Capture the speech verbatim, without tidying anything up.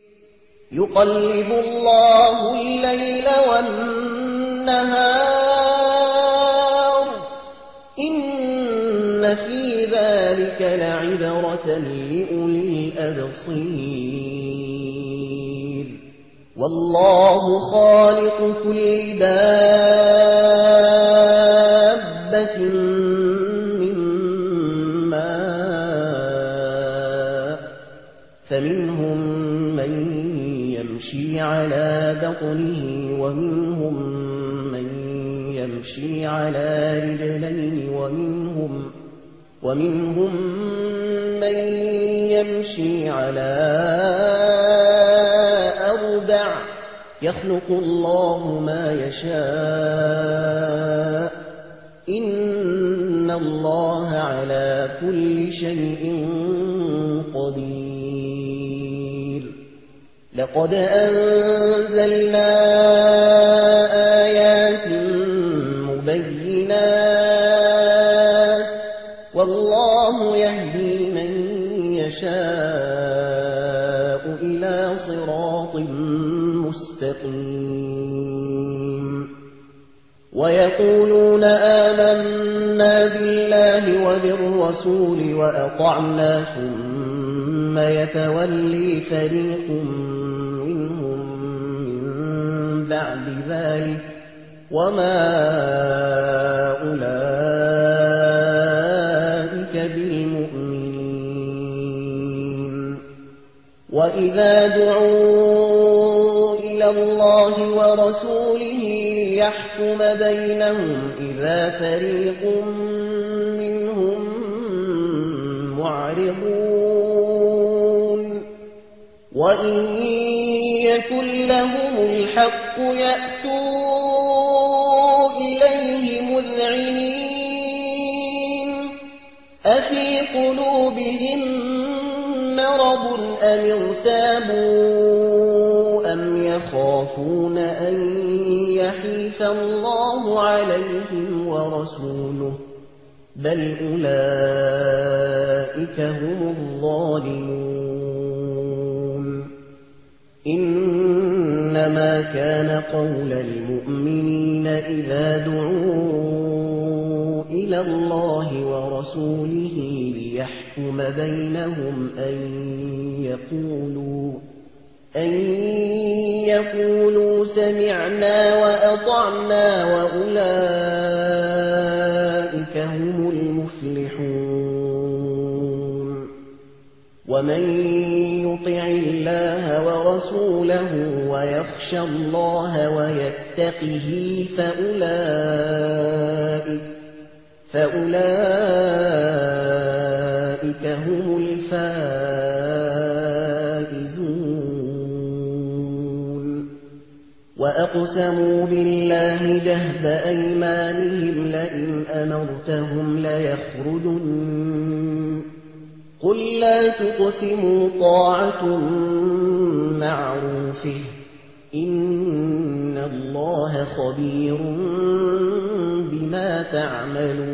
يقلب الله الليل والنهار إن في ذلك لعبرة لأولي الأبصير والله خالق كل دابة من ماء فمنهم من يمشي على بطنه ومنهم من يمشي على رجلين ومنهم ومنهم من يمشي على أربع يخلق الله ما يشاء إن الله على كل شيء قدير لقد أنزلنا آيات مبينات والله يهدي من يشاء إلى صراط مستقيم ويقولون آمنا بالله وبالرسول وأطعنا ثم يتولي فريق منهم من بعد ذلك وما أولئك بالمؤمنين وإذا دعوا إلى الله ورسوله ليحكم بينهم إذا فريق منهم معرضون وإن يكن لهم الحق يأتوا إليه مذعنين أفي قلوبهم مرض أم ارتابوا أم يخافون أن يحيف الله عليهم ورسوله بل أولئك هم الظالمون إنما كان قول المؤمنين إذا دعوا إلى الله ورسوله ليحكم بينهم أن يقولوا أن يقولوا سمعنا وأطعنا وأولئك هم المفلحون ومن يطع الله ورسوله ويخشى الله ويتقه فأولئك فأولئك هم الفائزون وأقسموا بالله جهد أيمانهم لئن أمرتهم ليخرجن قل لا تقسموا طاعة معروفه إن الله خبير بما تعملون